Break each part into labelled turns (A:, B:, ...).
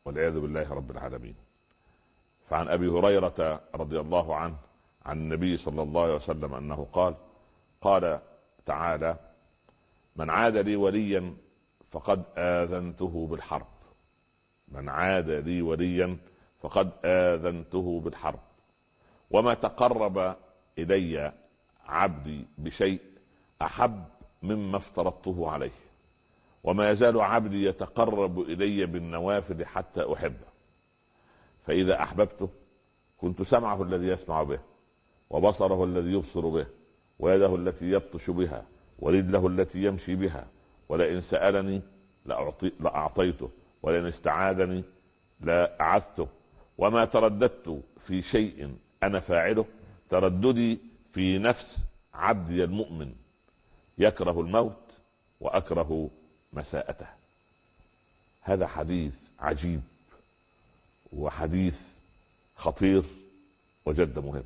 A: والعياذ بالله رب العالمين. فعن ابي هريرة رضي الله عنه عن النبي صلى الله عليه وسلم انه قال تعالى: من عاد لي وليا فقد آذنته بالحرب. من عاد لي وليا فقد آذنته بالحرب. وما تقرب إلي عبدي بشيء أحب مما افترضته عليه، وما يزال عبدي يتقرب إلي بالنوافل حتى أحبه. فإذا أحببته كنت سمعه الذي يسمع به، وبصره الذي يبصر به، ويده التي يبطش بها، ورجله التي يمشي بها. ولئن سألني لأعطيته، ولئن استعاذني لأعذته. وما ترددت في شيء أنا فاعله ترددي في نفس عبدي المؤمن، يكره الموت وأكره مساءته. هذا حديث عجيب وحديث خطير وجد مهم.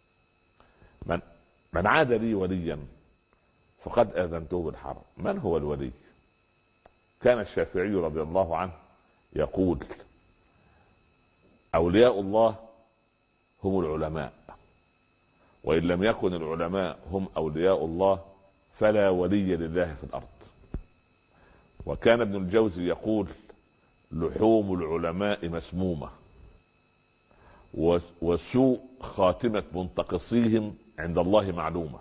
A: من عاد لي وليا فقد آذنته بالحرب. من هو الولي؟ كان الشافعي رضي الله عنه يقول: أولياء الله هم العلماء، وإن لم يكن العلماء هم أولياء الله فلا ولي لله في الأرض. وكان ابن الجوزي يقول: لحوم العلماء مسمومة، وسوء خاتمة منتقصيهم عند الله معلومة،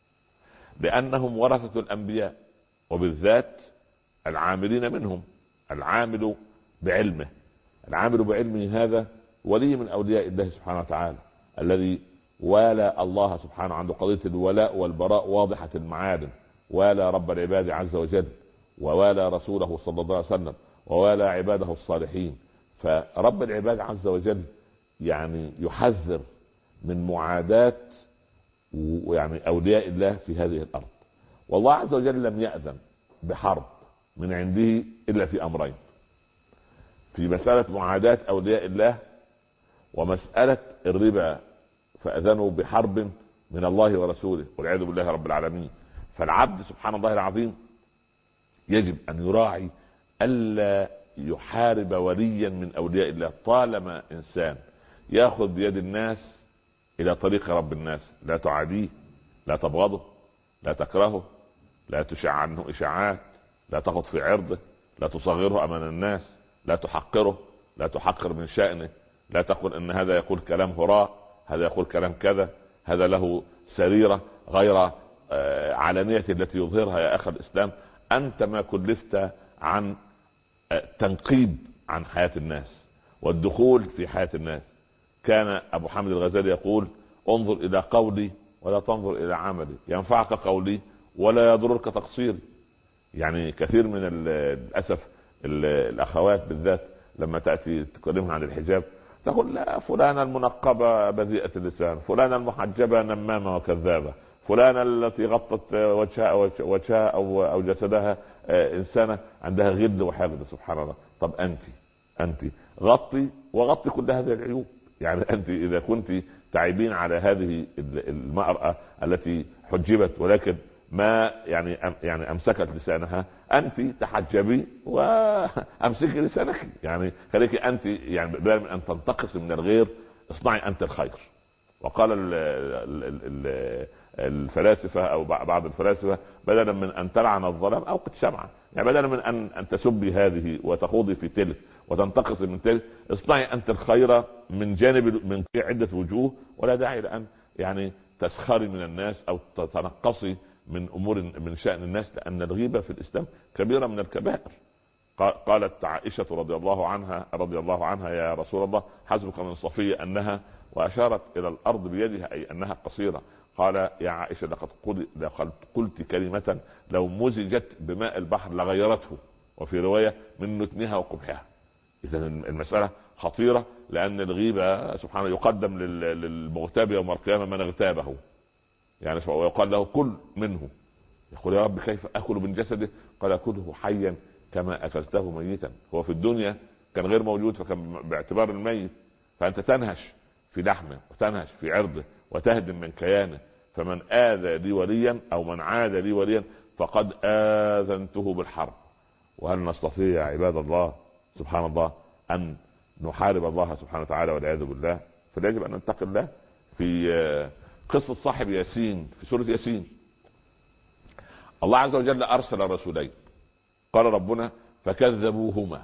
A: لأنهم ورثة الأنبياء، وبالذات العاملين منهم. العامل بعلمه هذا ولي من أولياء الله سبحانه وتعالى، الذي والى الله سبحانه. عنده قضية الولاء والبراء واضحة المعالم. والى رب العباد عز وجل، ووالى رسوله صلى الله عليه وسلم، ووالى عباده الصالحين. فرب العباد عز وجل يعني يحذر من معاداة يعني أولياء الله في هذه الأرض. والله عز وجل لم يأذن بحرب من عنده إلا في أمرين: في مسألة معاداة أولياء الله، ومسألة الربا، فأذنوا بحرب من الله ورسوله والعياذ بالله رب العالمين. فالعبد سبحان الله العظيم يجب أن يراعي ألا يحارب وليا من أولياء الله. طالما إنسان يأخذ بيد الناس إلى طريق رب الناس، لا تعاديه، لا تبغضه، لا تكرهه، لا تشع عنه إشاعات، لا تخض في عرضه، لا تصغره أمام الناس، لا تحقره، لا تحقر من شأنه، لا تقول إن هذا يقول كلام هراء، هذا يقول كلام كذا، هذا له سريرة غير علانية التي يظهرها. يا أخي الإسلام، أنت ما كلفت عن تنقيب عن حياة الناس والدخول في حياة الناس. كان أبو حامد الغزالي يقول: انظر إلى قولي ولا تنظر إلى عملي، ينفعك قولي ولا يضرك تقصيري. يعني كثير من الأسف الأخوات بالذات لما تأتي تكلمها عن الحجاب تقول: لا، فلانة المنقبة بذيئة اللسان، فلانة المحجبة نمامة وكذابة، فلانة التي غطت وجهها أو جسدها إنسانة عندها غل وحقد. سبحان الله. طب أنت غطي وغطي كل هذه العيوب. يعني أنت إذا كنت تعيبين على هذه المرأة التي حجبت ولكن ما يعني أمسكت لسانها، أنت تحجبي وأمسكي لسانك. يعني خليكي أنت، يعني بدل من أن تنتقصي من الغير اصنعي أنت الخير. وقال الفلاسفة أو بعض الفلاسفة: بدلا من أن تلعن الظلام أوقد شمعة. يعني بدلا من أن تسبي هذه وتخوضي في تلك وتنتقصي من تلك، اصنعي أنت الخير من جانب من عدة وجوه، ولا داعي لأن يعني تسخري من الناس أو تتنقصي من أمور من شأن الناس، لأن الغيبة في الإسلام كبيرة من الكبائر. قالت عائشة رضي الله عنها: يا رسول الله، حسبك من صفية أنها، وأشارت إلى الأرض بيدها أي أنها قصيرة. قال: يا عائشة، لقد قلت كلمة لو مزجت بماء البحر لغيرته، وفي رواية من نتنها وقبحها. إذا المسألة خطيرة، لأن الغيبة سبحانه يقدم للمغتاب يوم القيامة من اغتابه، يعني ويقال له: كل منه. يقول: يا رب كيف أكل من جسده؟ قال: كله حيا كما أكلته ميتا. هو في الدنيا كان غير موجود، فكان باعتبار الميت، فأنت تنهش في لحمه وتنهش في عرضه وتهدم من كيانه. فمن آذى لي وليا أو من عاد لي وليا فقد آذنته بالحرب. وهل نستطيع يا عباد الله سبحان الله أن نحارب الله سبحانه وتعالى والعياذ بالله، فيجب ان نتقي الله. في قصة صاحب ياسين في سورة ياسين، الله عز وجل ارسل رسولين، قال ربنا فكذبوهما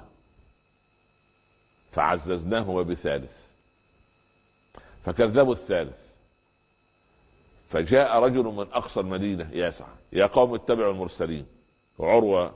A: فعززناهما بثالث، فكذبوا الثالث، فجاء رجل من اقصى المدينة يسعى يا قوم اتبعوا المرسلين. وعروة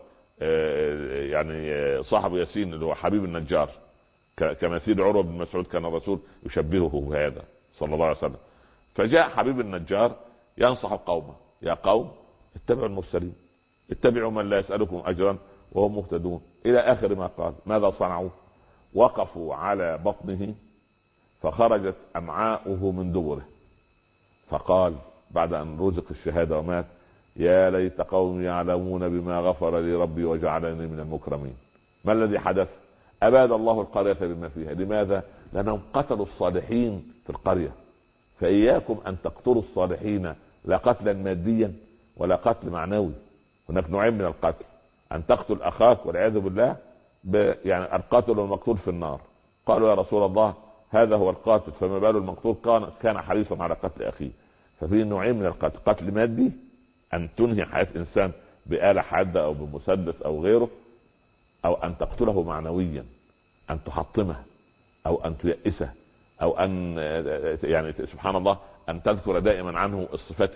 A: يعني صاحب ياسين اللي هو حبيب النجار، كمثيل عروة بن مسعود كان الرسول يشبهه بهذا صلى الله عليه وسلم. فجاء حبيب النجار ينصح قومه يا قوم اتبعوا المرسلين، اتبعوا من لا يسألكم أجرا وهم مهتدون، إلى آخر ما قال. ماذا صنعوا؟ وقفوا على بطنه فخرجت أمعاؤه من دبره، فقال بعد أن رزق الشهادة ومات يا ليت قوم يعلمون بما غفر لي ربي وجعلني من المكرمين. ما الذي حدث؟ أباد الله القرية بما فيها. لماذا؟ لأنهم قتلوا الصالحين في القرية. فإياكم أن تقتلوا الصالحين لا قتلا ماديا ولا قتل معنوي. هناك نوعين من القتل، أن تقتل أخاك والعياذ بالله يعني القاتل والمقتول في النار. قالوا يا رسول الله هذا هو القاتل فما بال المقتول كان حريصا على قتل أخيه. ففي نوعين من القتل، قتل مادي أن تنهي حياة إنسان بآلة حادة أو بمسدس أو غيره، أو أن تقتله معنويا، أن تحطمه أو أن تيأسه أو أن يعني سبحان الله أن تذكر دائما عنه الصفات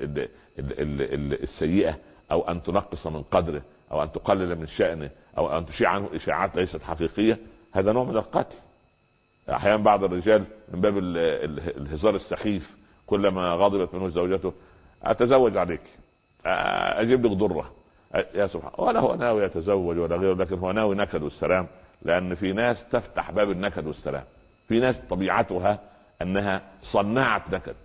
A: السيئة، أو أن تنقص من قدره، أو أن تقلل من شأنه، أو أن تشيع عنه إشاعات ليست حقيقية. هذا نوع من القتل. أحيانا بعض الرجال من باب الهزار السخيف كلما غضبت منه زوجته أتزوج عليك، أجيب لك ضرة، يا سبحان، ولا هو ناوي يتزوج ولا غيره، لكن هو ناوي نكد والسلام. لأن في ناس تفتح باب النكد والسلام، في ناس طبيعتها أنها صناعة نكد،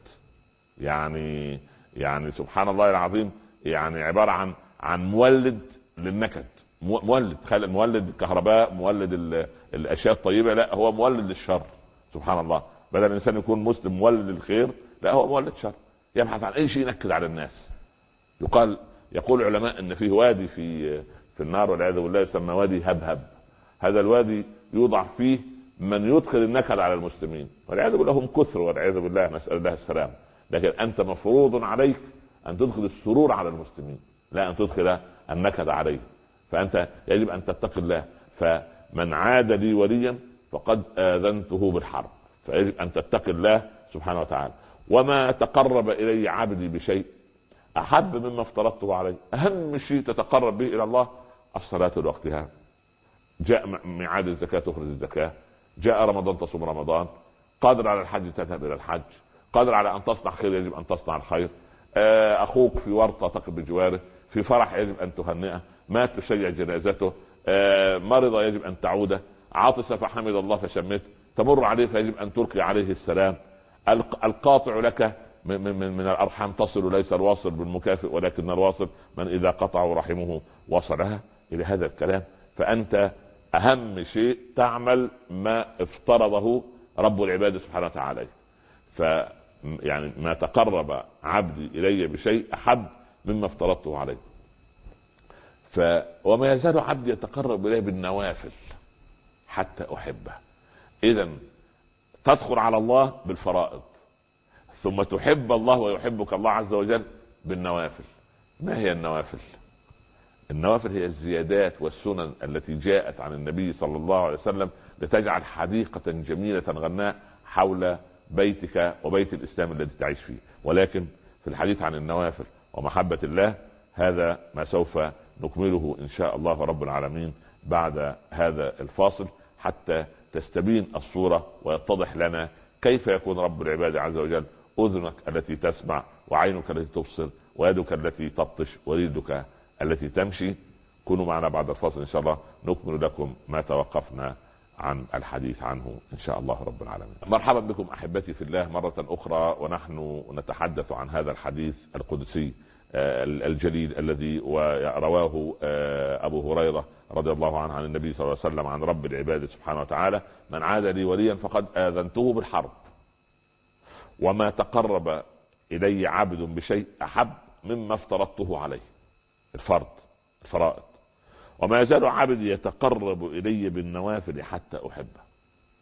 A: يعني سبحان الله العظيم، يعني عبارة عن مولد للنكد، مولد، خلي مولد الكهرباء، مولد الأشياء الطيبة، لا هو مولد للشر. سبحان الله، بدل الإنسان يكون مسلم مولد للخير، لا هو مولد شر، يبحث عن أي شيء ينكد على الناس. يقول العلماء ان فيه وادي في النار والعياذ بالله يسمى وادي هبهب. هذا الوادي يوضع فيه من يدخل النكد على المسلمين والعياذ بالله، هم كثر والعياذ بالله، نسأل الله السلام. لكن انت مفروض عليك ان تدخل السرور على المسلمين، لا ان تدخل النكد عليه. فانت يجب ان تتقي الله. فمن عاد لي وليا فقد آذنته بالحرب، فيجب ان تتقي الله سبحانه وتعالى. وما تقرب الي عبدي بشيء احب مما افترضته عليه. اهم شيء تتقرب به الى الله الصلاة لوقتها، جاء ميعاد الزكاة تخرج الزكاة، جاء رمضان تصوم رمضان، قادر على الحج تذهب الى الحج، قادر على ان تصنع خير يجب ان تصنع الخير. اخوك في ورطة تقف بجواره، في فرح يجب ان تهنئه، مات تشيع جنازته، مرض يجب ان تعوده، عاطس فحمد الله فشمته، تمر عليه فيجب ان تلقي عليه السلام. القاطع لك من الارحام تصل، ليس الواصل بالمكافئ ولكن الواصل من اذا قطعوا رحمه وصلها، الى هذا الكلام. فانت اهم شيء تعمل ما افترضه رب العباد سبحانه وتعالى. يعني ما تقرب عبدي الي بشيء احب مما افترضته عليه. وما يزال عبدي يتقرب اليه بالنوافل حتى احبه. اذا تدخل على الله بالفرائض، ثم تحب الله ويحبك الله عز وجل بالنوافل. ما هي النوافل؟ النوافل هي الزيادات والسنن التي جاءت عن النبي صلى الله عليه وسلم لتجعل حديقة جميلة غناء حول بيتك وبيت الإسلام الذي تعيش فيه. ولكن في الحديث عن النوافل ومحبة الله، هذا ما سوف نكمله إن شاء الله رب العالمين بعد هذا الفاصل، حتى تستبين الصورة ويتضح لنا كيف يكون رب العباد عز وجل أذنك التي تسمع، وعينك التي تبصر، ويدك التي تبطش، وريدك التي تمشي. كونوا معنا بعد الفاصل إن شاء الله نكمل لكم ما توقفنا عن الحديث عنه إن شاء الله رب العالمين. مرحبا بكم أحبتي في الله مرة أخرى، ونحن نتحدث عن هذا الحديث القدسي الجليل الذي رواه أبو هريرة رضي الله عنه عن النبي صلى الله عليه وسلم عن رب العباد سبحانه وتعالى: من عاد لي وليا فقد آذنته بالحرب، وما تقرب إلي عبد بشيء أحب مما افترضته عليه، الفرائض. وما يزال عبدي يتقرب إلي بالنوافل حتى أحبه.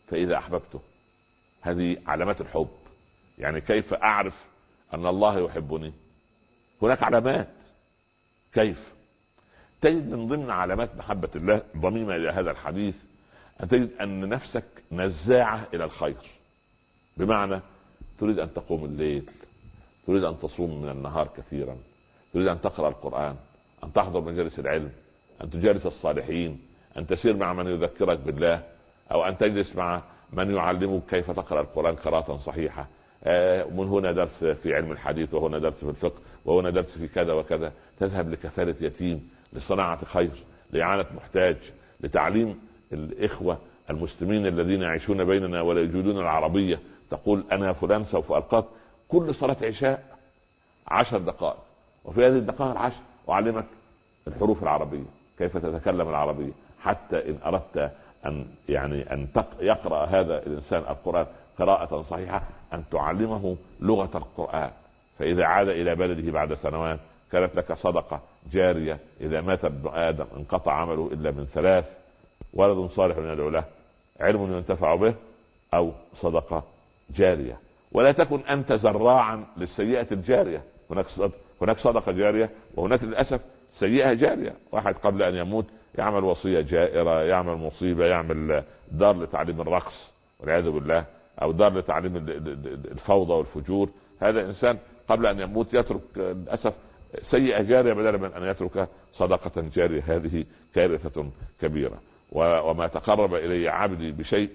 A: فإذا أحببته. هذه علامات الحب. يعني كيف أعرف أن الله يحبني؟ هناك علامات. كيف؟ تجد من ضمن علامات محبة الله ضميمة إلى هذا الحديث أن تجد أن نفسك نزاعة إلى الخير. بمعنى تريد أن تقوم الليل، تريد أن تصوم من النهار كثيرا، تريد أن تقرأ القرآن، أن تحضر مجالس العلم، أن تجالس الصالحين، أن تسير مع من يذكرك بالله، أو أن تجلس مع من يعلمك كيف تقرأ القرآن قراءة صحيحة. من هنا درس في علم الحديث، وهنا درس في الفقه، وهنا درس في كذا وكذا. تذهب لكفالة يتيم، لصناعة خير، لإعانة محتاج، لتعليم الإخوة المسلمين الذين يعيشون بيننا ولا يجودون العربية. تقول أنا فلان سوف ألقاك كل صلاة عشاء 10 دقائق، وفي هذه الدقائق العشر أعلمك الحروف العربية، كيف تتكلم العربية، حتى إن أردت أن يقرأ هذا الإنسان القرآن قراءة صحيحة أن تعلمه لغة القرآن. فإذا عاد إلى بلده بعد سنوات كانت لك صدقة جارية. إذا مات ابن آدم انقطع عمله إلا من 3: ولد صالح يدعو له، علم ينتفع به، أو صدقة جارية. ولا تكن أنت زراعا للسيئة الجارية. هناك صدقة جارية، وهناك للأسف سيئة جارية. واحد قبل أن يموت يعمل وصية جائرة، يعمل مصيبة، يعمل دار لتعليم الرقص والعياذ بالله، أو دار لتعليم الفوضى والفجور. هذا إنسان قبل أن يموت يترك للأسف سيئة جارية بدلا من أن يترك صدقة جارية. هذه كارثة كبيرة. وما تقرب إلي عبدي بشيء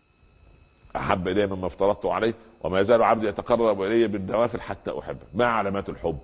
A: أحب إليه مما افترضته عليه، وما يزال عبدي يتقرب إلي بالنوافل حتى أحبه. ما علامات الحب؟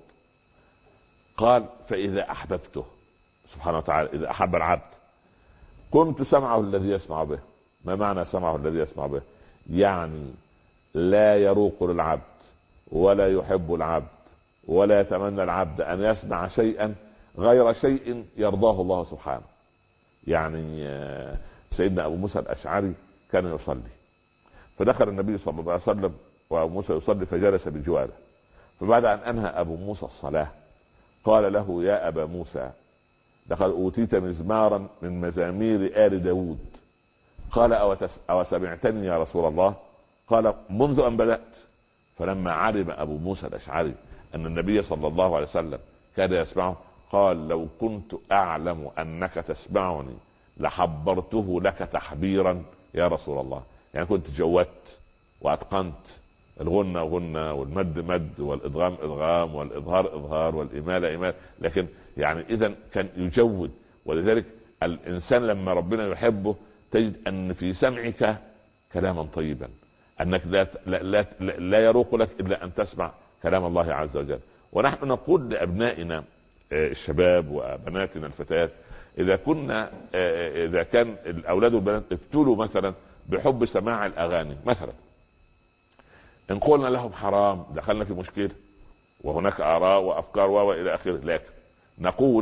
A: قال فإذا أحببته سبحانه وتعالى. إذا أحب العبد كنت سمعه الذي يسمع به. ما معنى سمعه الذي يسمع به؟ يعني لا يروق للعبد ولا يحب العبد ولا يتمنى العبد أن يسمع شيئا غير شيء يرضاه الله سبحانه. يعني سيدنا أبو موسى الأشعري كان يصلي، فدخل النبي صلى الله عليه وسلم وأبو موسى يصلي فجلس بجواره. فبعد أن أنهى أبو موسى الصلاة قال له يا أبا موسى لقد أوتيت مزمارا من مزامير آل داود. قال أو سمعتني يا رسول الله؟ قال منذ أن بدأت. فلما علم أبو موسى الأشعري أن النبي صلى الله عليه وسلم كان يسمعه قال لو كنت أعلم أنك تسمعني لحبرته لك تحبيرا يا رسول الله. يعني كنت جودت وأتقنت الغنى غنى والمد مد والإدغام إدغام والإظهار إظهار والإمالة إمالة، لكن يعني إذن كان يجود. ولذلك الإنسان لما ربنا يحبه تجد أن في سمعك كلاما طيبا، أنك لا يروق لك إلا أن تسمع كلام الله عز وجل. ونحن نقول لأبنائنا الشباب وبناتنا الفتيات إذا كان الأولاد والبنات ابتلوا مثلا بحب سماع الأغاني مثلا، إن قلنا لهم حرام دخلنا في مشكلة، وهناك آراء وأفكار وإلى آخره، لكن نقول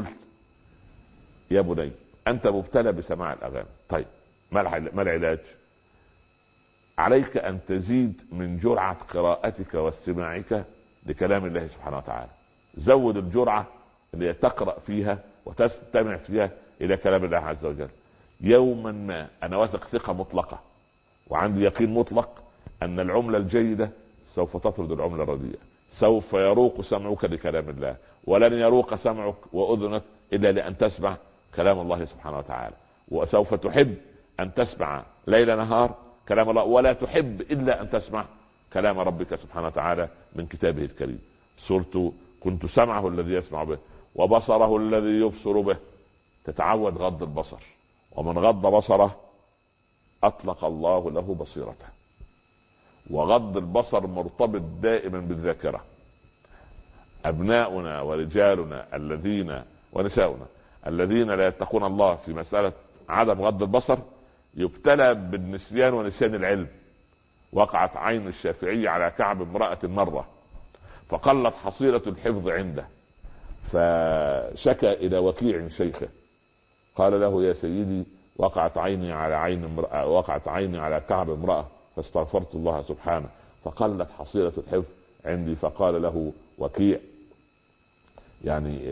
A: يا بني أنت مبتلى بسماع الأغاني، طيب ما العلاج؟ عليك أن تزيد من جرعة قراءتك واستماعك لكلام الله سبحانه وتعالى. زود الجرعة اللي تقرأ فيها وتستمع فيها إلى كلام الله عز وجل. يوما ما أنا واثق ثقة مطلقة وعندي يقين مطلق أن العملة الجيدة سوف تطرد العملة الرديئة. سوف يروق سمعك لكلام الله، ولن يروق سمعك وأذنك إلا لأن تسمع كلام الله سبحانه وتعالى. وسوف تحب أن تسمع ليل نهار كلام الله، ولا تحب إلا أن تسمع كلام ربك سبحانه وتعالى من كتابه الكريم. سورة كنت سمعه الذي يسمع به وبصره الذي يبصر به. تتعود غض البصر، ومن غض بصره أطلق الله له بصيرته. وغض البصر مرتبط دائما بالذاكرة. أبناؤنا ورجالنا الذين ونساؤنا الذين لا يتقون الله في مسألة عدم غض البصر يبتلى بالنسيان ونسيان العلم. وقعت عين الشافعي على كعب امرأة مرة فقلت حصيلة الحفظ عنده، فشكى إلى وكيع شيخه قال له يا سيدي وقعت عيني على كعب امرأة فاستغفرت الله سبحانه فقلت حصيلة الحفظ عندي. فقال له وكيع يعني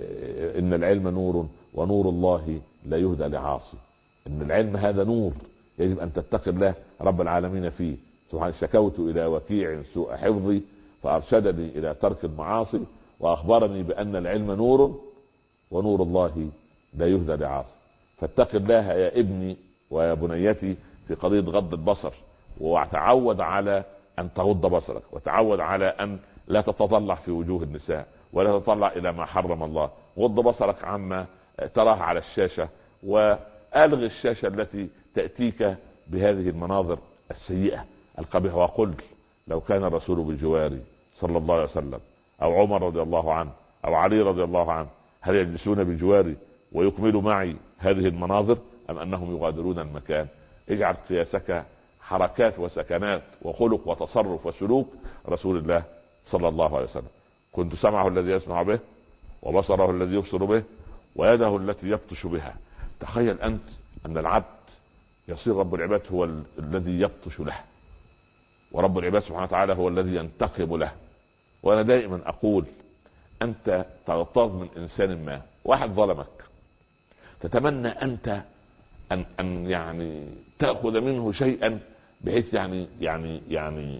A: إن العلم نور ونور الله لا يهدى لعاصي. إن العلم هذا نور يجب ان تتقي الله رب العالمين فيه. سبحان شكوت الى وكيع سوء حفظي فارشدني الى ترك المعاصي واخبرني بان العلم نور ونور الله لا يهدى لعاصي. فاتق الله يا ابني ويا بنيتي في قضية غض البصر، وتعود على ان تغض بصرك، وتعود على ان لا تتطلع في وجوه النساء ولا تتطلع الى ما حرم الله. غض بصرك عما تراه على الشاشة، والغي الشاشة التي تأتيك بهذه المناظر السيئة القبيحة. وقل لو كان الرسول بجواري صلى الله عليه وسلم او عمر رضي الله عنه او علي رضي الله عنه هل يجلسون بجواري ويكملوا معي هذه المناظر ام انهم يغادرون المكان؟ اجعل قياسك حركات وسكنات وخلق وتصرف وسلوك رسول الله صلى الله عليه وسلم. كنت سمعه الذي يسمع به، وبصره الذي يبصر به، ويده التي يبطش بها. تخيل انت ان العبد يصير رب العباد هو الذي يبطش له، ورب العباد سبحانه وتعالى هو الذي ينتقم له. وانا دائما اقول انت تغتاظ من انسان ما، واحد ظلمك، تتمنى انت ان يعني تاخذ منه شيئا بحيث يعني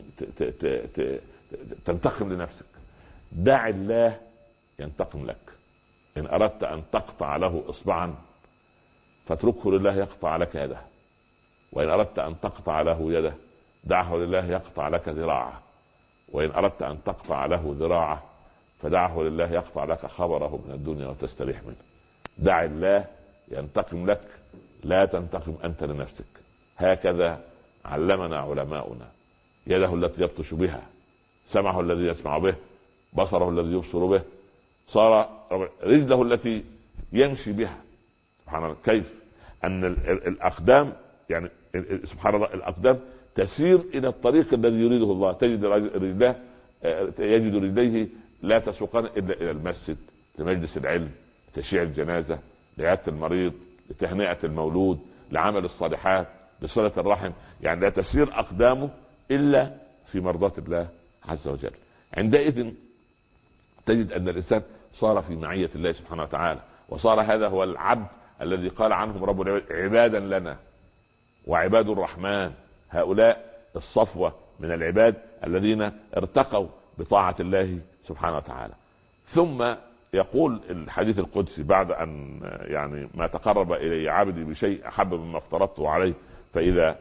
A: تنتقم لنفسك. دع الله ينتقم لك. ان اردت ان تقطع له اصبعا فاتركه لله يقطع لك يده، وان اردت ان تقطع له يده دعه لله يقطع لك ذراعه، وان اردت ان تقطع له ذراعه فدعه لله يقطع لك خبره من الدنيا وتستريح منه. دع الله ينتقم لك، لا تنتقم انت لنفسك. هكذا علمنا علماؤنا. يده التي يبطش بها، سمعه الذي يسمع به، بصره الذي يبصر به، صار رجله التي يمشي بها. سبحان الله كيف ان الاقدام يعني سبحان الله الاقدام تسير الى الطريق الذي يريده الله. تجد رجله يجد رجليه لا تسوقان الا الى المسجد، لمجلس العلم، لتشييع الجنازه، لعياده المريض، لتهنئه المولود، لعمل الصالحات، لصله الرحم. يعني لا تسير اقدامه الا في مرضاة الله عز وجل. عندئذ تجد ان الانسان صار في معية الله سبحانه وتعالى، وصار هذا هو العبد الذي قال عنهم رب العباد عبادا لنا وعباد الرحمن. هؤلاء الصفوة من العباد الذين ارتقوا بطاعة الله سبحانه وتعالى. ثم يقول الحديث القدسي بعد ان يعني ما تقرب الي عبدي بشيء احب مما افترضته عليه فاذا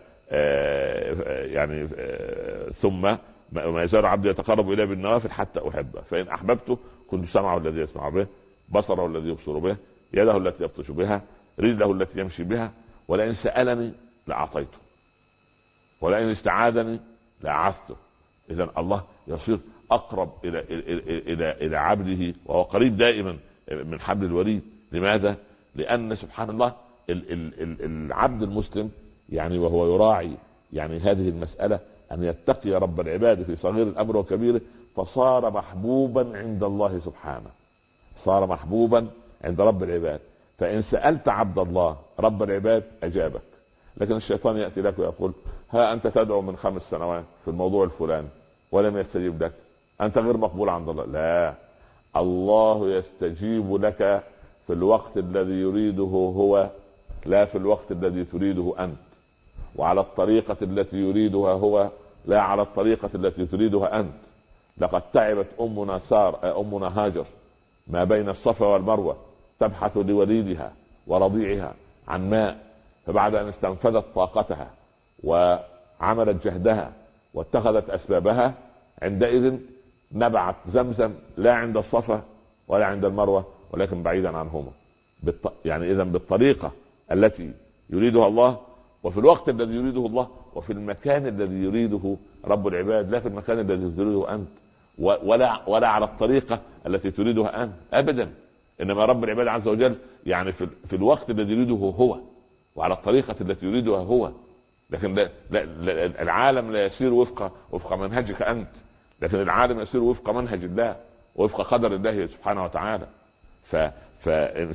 A: ثم ما يزال عبدي يتقرب الي بالنوافل حتى احبه، فان احببته كنت سمعه الذي يسمع به، بصره الذي يبصر به، يده التي يبطش بها، رجله التي يمشي بها. ولئن سألني لأعطيته، ولئن استعاذني لأعذته. إذن الله يصير أقرب إلى عبده، وهو قريب دائما من حبل الوريد. لماذا؟ لأن سبحان الله العبد المسلم يعني وهو يراعي يعني هذه المسألة أن يتقي رب العباد في صغير الأمر وكبيره، فصار محبوبا عند الله سبحانه، صار محبوبا عند رب العباد. فإن سألت عبد الله رب العباد أجابك. لكن الشيطان يأتي لك ويقول ها أنت تدعو من 5 سنوات في الموضوع الفلاني ولم يستجيب لك، أنت غير مقبول عند الله. لا، الله يستجيب لك في الوقت الذي يريده هو، لا في الوقت الذي تريده أنت، وعلى الطريقة التي يريدها هو، لا على الطريقة التي تريدها أنت. لقد تعبت أمنا هاجر ما بين الصفا والمروة تبحث لوليدها ورضيعها عن ماء، فبعد أن استنفذت طاقتها وعملت جهدها واتخذت أسبابها، عندئذ نبعت زمزم لا عند الصفا ولا عند المروة ولكن بعيدا عنهما. يعني إذن بالطريقة التي يريدها الله، وفي الوقت الذي يريده الله، وفي المكان الذي يريده رب العباد، لا في المكان الذي تريده أنت، ولا على الطريقة التي تريدها أنت أبدا. إنما رب العباد عز وجل يعني في الوقت الذي يريده هو، وعلى الطريقة التي يريدها هو. لكن لا العالم لا يسير وفق منهجك أنت، لكن العالم يسير وفق منهج الله ووفق قدر الله سبحانه وتعالى. فإن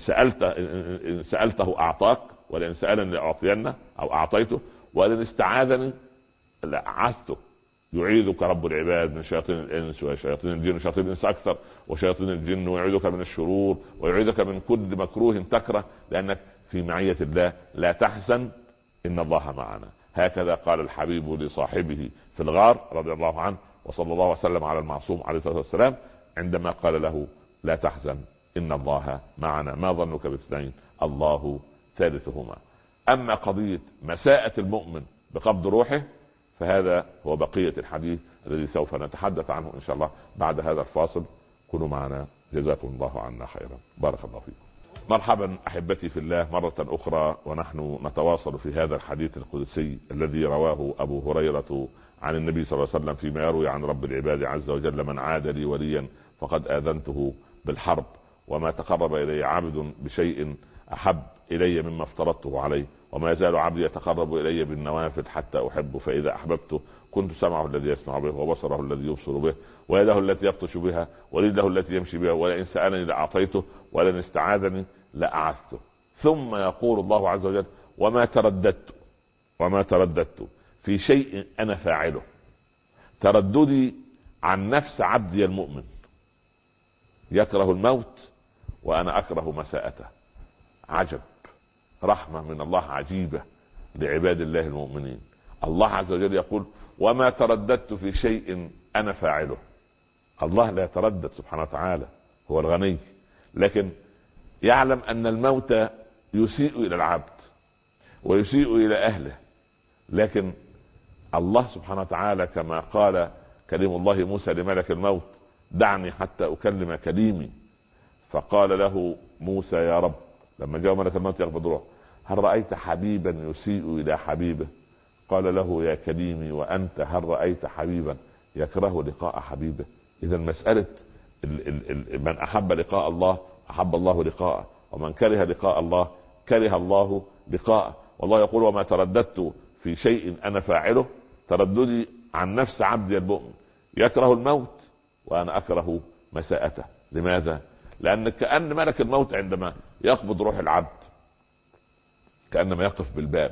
A: سألته أعطاك، ولئن سألني لأعطينه أو أعطيته، ولئن استعاذني لأعذته. يعيذك رب العباد من شياطين الإنس وشياطين الجن، شياطين الإنس أكثر وشياطين الجن، ويعيذك من الشرور ويعيذك من كل مكروه تكره، لأنك في معية الله. لا تحزن إن الله معنا. هكذا قال الحبيب لصاحبه في الغار رضي الله عنه، وصلى الله وسلم على المعصوم عليه الصلاة والسلام عندما قال له لا تحزن إن الله معنا، ما ظنك باثنين الله ثالثهما. أما قضية مساءة المؤمن بقبض روحه فهذا هو بقية الحديث الذي سوف نتحدث عنه إن شاء الله بعد هذا الفاصل. كونوا معنا، جزاكم الله عنا خيرا، بارك الله فيكم. مرحبا أحبتي في الله مرة أخرى، ونحن نتواصل في هذا الحديث القدسي الذي رواه أبو هريرة عن النبي صلى الله عليه وسلم فيما يروي عن رب العباد عز وجل: من عاد لي وليا فقد آذنته بالحرب، وما تقرب إلي عبد بشيء أحب إلي مما افترضته عليه، وما يزال عبدي يتقرب إلي بالنوافل حتى أحبه، فإذا أحببته كنت سمعه الذي يسمع به، وبصره الذي يبصر به، ويده التي يبطش بها، ورجله التي يمشي بها، ولئن سألني لأعطيته، ولئن استعاذني لأعذته. ثم يقول الله عز وجل: وما ترددت في شيء أنا فاعله. ترددي عن نفس عبدي المؤمن، يكره الموت وأنا أكره مساءته. عجب، رحمة من الله عجيبة لعباد الله المؤمنين. الله عز وجل يقول: وما ترددت في شيء أنا فاعله. الله لا يتردد سبحانه وتعالى، هو الغني، لكن يعلم أن الموت يسيء إلى العبد ويسيء إلى أهله، لكن الله سبحانه وتعالى كما قال كليم الله موسى لملك الموت: دعني حتى أكلم كليمي. فقال له موسى: يا رب، لما جاء ملك الموت يقبض روحه: هل رأيت حبيبا يسيء إلى حبيبه؟ قال له: يا كليمي، وأنت هل رأيت حبيبا يكره لقاء حبيبه؟ إذا مسألة من أحب لقاء الله أحب الله لقاءه، ومن كره لقاء الله كره الله لقاءه. والله يقول: وما ترددت في شيء أنا فاعله. ترددي عن نفس عبدي المؤمن، يكره الموت وأنا أكره مساءته. لماذا؟ لأن كأن ملك الموت عندما يقبض روح العبد كأنما يقف بالباب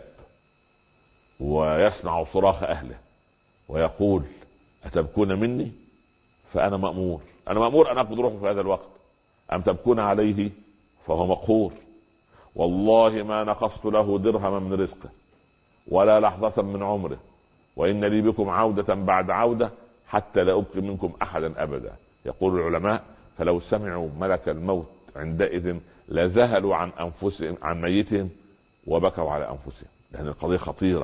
A: ويسمع صراخ أهله ويقول: أتبكون مني؟ فأنا مأمور أن أقبض روحه في هذا الوقت، أم تبكون عليه فهو مقهور. والله ما نقصت له درهما من رزقه ولا لحظة من عمره، وإن لي بكم عودة بعد عودة حتى لا أبقي منكم أحدا أبدا. يقول العلماء: فلو سمعوا ملك الموت عندئذ لذهلوا عن أنفسهم عن ميتهم وبكوا على أنفسهم، لأن القضية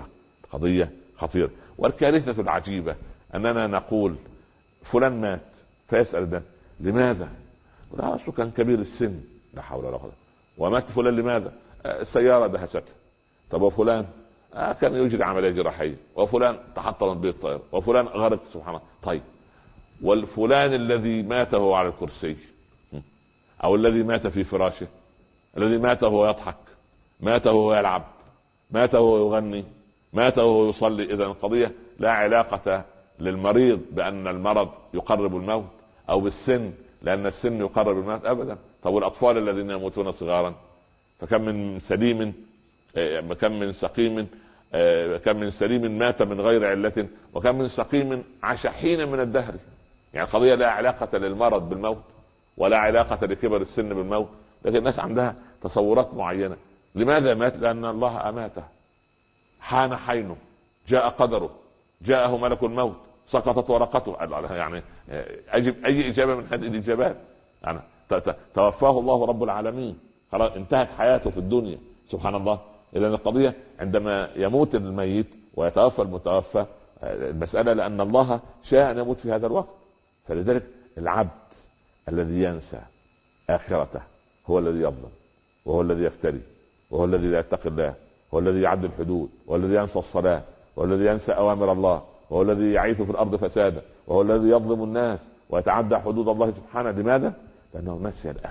A: خطيرة. والكارثة العجيبة أننا نقول فلان مات، فيسأل ده لماذا؟ لا، أصله كان كبير السن، لا حول ولا قوة. ومات فلان لماذا؟ السيارة دهسته. طب وفلان؟ كان يجري عملية جراحية، وفلان تحطم به الطائرة، وفلان غرق سبحان الله. طيب، والفلان الذي مات هو على الكرسي، أو الذي مات في فراشه، الذي مات وهو يضحك، مات وهو يلعب، مات وهو يغني، مات وهو يصلي. إذا القضية لا علاقة للمريض بأن المرض يقرب الموت، أو بالسن لأن السن يقرب الموت، أبدا. طب والأطفال الذين يموتون صغارا، فكم من سليم، كم من سقيم، كم من سليم مات من غير علة، وكم من سقيم عاش حين من الدهر. يعني القضية لا علاقة للمرض بالموت، ولا علاقة لكبر السن بالموت، لكن الناس عندها تصورات معينة. لماذا مات؟ لأن الله أماته، حان حينه، جاء قدره، جاءه ملك الموت، سقطت ورقته. يعني أجب أي إجابة من هذه الإجابات؟ يعني توفاه الله رب العالمين، خلاص انتهت حياته في الدنيا، سبحان الله. إذا القضية عندما يموت الميت ويتوفى المتوفى، المسألة لأن الله شاء أن يموت في هذا الوقت. فلذلك العبد الذي ينسى آخرته هو الذي يظلم، وهو الذي يفتري، وهو الذي لا يتقي الله، هو الذي يعد الحدود، وهو الذي ينسى الصلاة، وهو الذي ينسى أوامر الله، وهو الذي يعيث في الأرض فسادا، وهو الذي يظلم الناس ويتعدى حدود الله سبحانه. لماذا؟ لأنه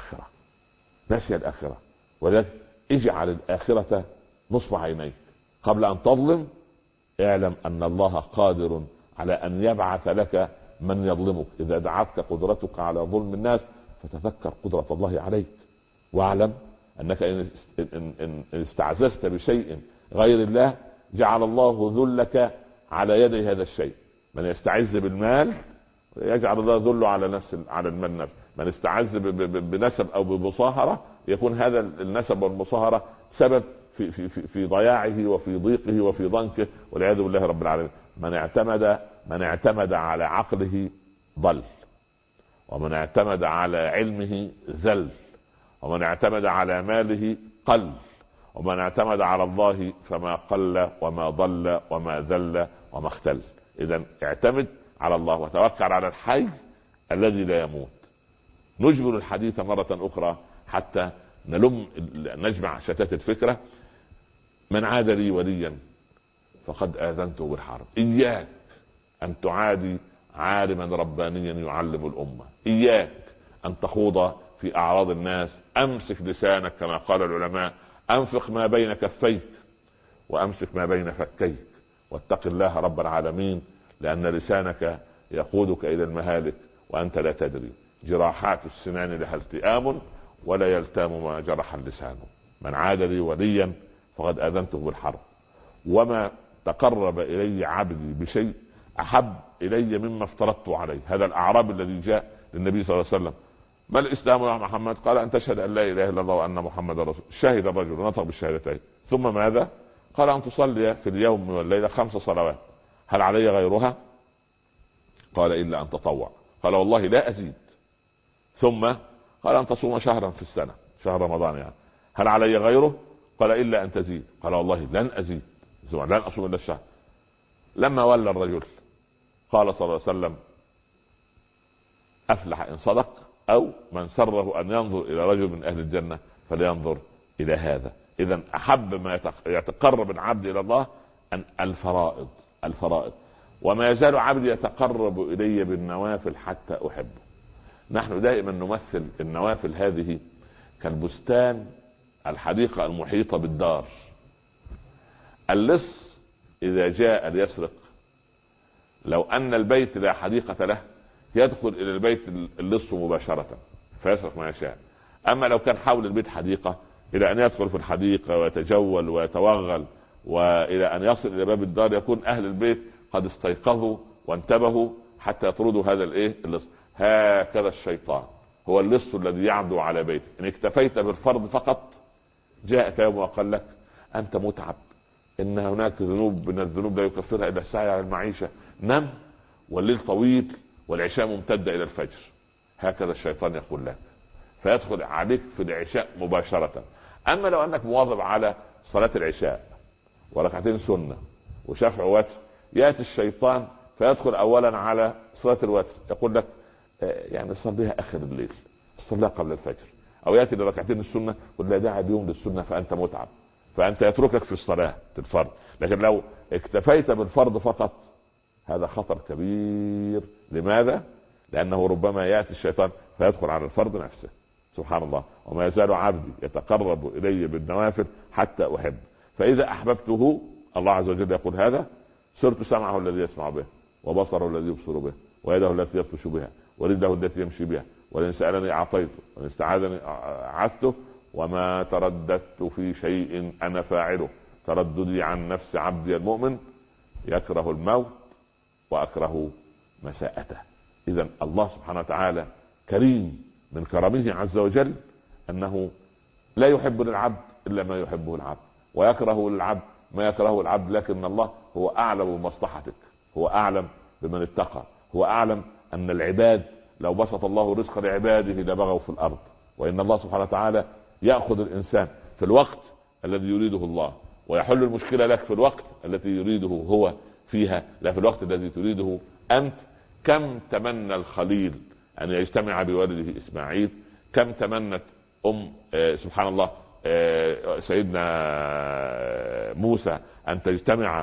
A: نسي الآخرة. ولذلك اجعل الآخرة نصب عينيك قبل أن تظلم. اعلم أن الله قادر على أن يبعث لك من يظلمك إذا دعتك قدرتك على ظلم الناس، فتذكر قدرة الله عليك، واعلم أنك إن استعززت بشيء غير الله جعل الله ذلك على يدي هذا الشيء. من يستعز بالمال يجعل الله ذله على المال نفسه. من استعز بنسب أو بمصاهرة يكون هذا النسب والمصاهرة سبب في ضياعه وفي ضيقه وفي ضنكه والعياذ بالله رب العالمين. من اعتمد على عقله ضل، ومن اعتمد على علمه ذل، ومن اعتمد على ماله قل، ومن اعتمد على الله فما قل وما ضل وما ذل وما اختل. اذا اعتمد على الله وتوكل على الحي الذي لا يموت. نجبر الحديث مرة أخرى حتى نجمع شتات الفكرة. من عاد لي وليا فقد آذنته بالحرب. إياك أن تعادي عالما ربانيا يعلم الأمة، إياك أن تخوض في أعراض الناس. أمسك لسانك كما قال العلماء، أنفق ما بين كفيك وأمسك ما بين فكيك، واتق الله رب العالمين، لأن لسانك يقودك إلى المهالك وأنت لا تدري. جراحات السنان لها التئام ولا يلتام ما جرح اللسان. من عاد لي وليا فقد آذنته بالحرب. وما تقرب إلي عبدي بشيء أحب إلي مما افترضت عليه. هذا الأعرابي الذي جاء للنبي صلى الله عليه وسلم: ما الإسلام يا محمد؟ قال: أن تشهد أن لا إله إلا الله وأن محمد رسول. شهد الرجل ونطق بالشهادتين، ثم ماذا؟ قال: أن تصلي في اليوم والليلة 5 صلوات، هل علي غيرها؟ قال: إلا أن تطوع. قال: والله لا أزيد. ثم قال: أن تصوم شهرا في السنة، شهر رمضان يعني، هل علي غيره؟ قال: إلا أن تزيد. قال: والله لن أزيد، لن أصوم إلا الشهر. لما ولى الرجل قال صلى الله عليه وسلم: أفلح إن صدق، أو من سره أن ينظر إلى رجل من أهل الجنة فلينظر إلى هذا. إذن أحب ما يتقرب العبد إلى الله أن الفرائض. وما يزال عبدي يتقرب إلي بالنوافل حتى أحبه. نحن دائما نمثل النوافل هذه كالبستان، الحديقة المحيطة بالدار. اللص إذا جاء ليسرق، لو أن البيت لا حديقة له يدخل إلى البيت اللص مباشرة فيسرق ما يشاء. أما لو كان حول البيت حديقة، إلى أن يدخل في الحديقة ويتجول ويتوغل، وإلى أن يصل إلى باب الدار يكون أهل البيت قد استيقظوا وانتبهوا حتى يطردوا هذا اللص. هكذا الشيطان هو اللص الذي يعدو على بيتك. إن اكتفيت بالفرض فقط جاءك يوم وقال لك: أنت متعب، إن هناك ذنوب من الذنوب لا يكفرها إلا السعي على المعيشة، نم، والليل طويل والعشاء ممتدة إلى الفجر. هكذا الشيطان يقول لك، فيدخل عليك في العشاء مباشرة. أما لو أنك مواظب على صلاة العشاء وركعتين سنة وشفع وتر، يأتي الشيطان فيدخل أولا على صلاة الوتر، يقول لك: يعني صليها آخر الليل، صليها قبل الفجر. أو يأتي لركعتين السنة يقول: لا داعي اليوم للسنة فأنت متعب، فأنت يتركك في الصلاة الفرض. لكن لو اكتفيت بالفرض فقط هذا خطر كبير. لماذا؟ لأنه ربما يأتي الشيطان فيدخل على الفرض نفسه. سبحان الله. وما يزال عبدي يتقرب إلي بالنوافل حتى أحب، فإذا أحببته، الله عز وجل يقول هذا: صرت سمعه الذي يسمع به، وبصره الذي يبصر به، ويده التي يبطش بها، ورجله التي يمشي بها، ولئن سألني أعطيته، وإن استعاذني أعذته، وما ترددت في شيء أنا فاعله ترددي عن نفس عبدي المؤمن يكره الموت وأكره مساءته. إذن الله سبحانه وتعالى كريم من كرمه عز وجل أنه لا يحب للعبد إلا ما يحبه العبد، ويكره للعبد ما يكرهه العبد. لكن الله هو أعلم بمصلحتك، هو أعلم بمن اتقى، هو أعلم أن العباد لو بسط الله رزق لعباده لبغوا في الأرض. وإن الله سبحانه وتعالى يأخذ الإنسان في الوقت الذي يريده الله، ويحل المشكلة لك في الوقت التي يريده هو فيها، لا في الوقت الذي تريده أنت. كم تمنى الخليل أن يجتمع بولده إسماعيل، كم تمنت سبحان الله سيدنا موسى أن تجتمع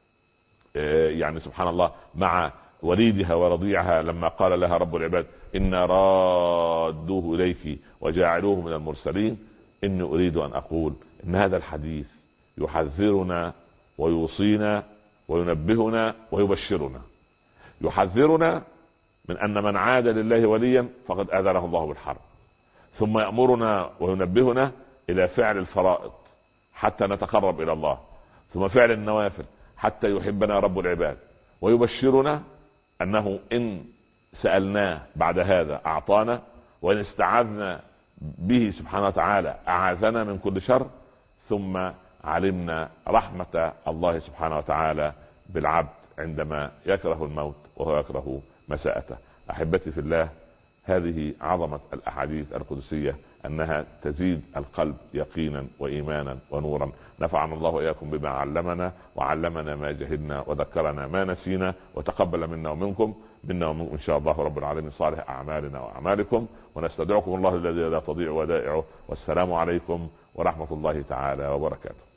A: يعني سبحان الله مع وليدها ورضيعها، لما قال لها رب العباد: إنا رادوه إليك وجاعلوه من المرسلين. إني أريد أن أقول إن هذا الحديث يحذرنا ويوصينا وينبهنا ويبشرنا. يحذرنا من أن من عاد لله وليا فقد آذنه الله بالحرب، ثم يأمرنا وينبهنا إلى فعل الفرائض حتى نتقرب إلى الله، ثم فعل النوافل حتى يحبنا رب العباد، ويبشرنا أنه إن سألناه بعد هذا أعطانا، وإن استعاذنا به سبحانه وتعالى أعاذنا من كل شر. ثم علمنا رحمة الله سبحانه وتعالى بالعبد عندما يكره الموت وهو يكره مساءته. احبتي في الله، هذه عظمة الاحاديث القدسية، انها تزيد القلب يقينا وايمانا ونورا. نفعنا الله واياكم بما علمنا، وعلمنا ما جهلنا، وذكرنا ما نسينا، وتقبل منا ومنكم ان شاء الله رب العالمين صالح اعمالنا واعمالكم. ونستودعكم الله الذي لا تضيع ودائعه، والسلام عليكم ورحمة الله تعالى وبركاته.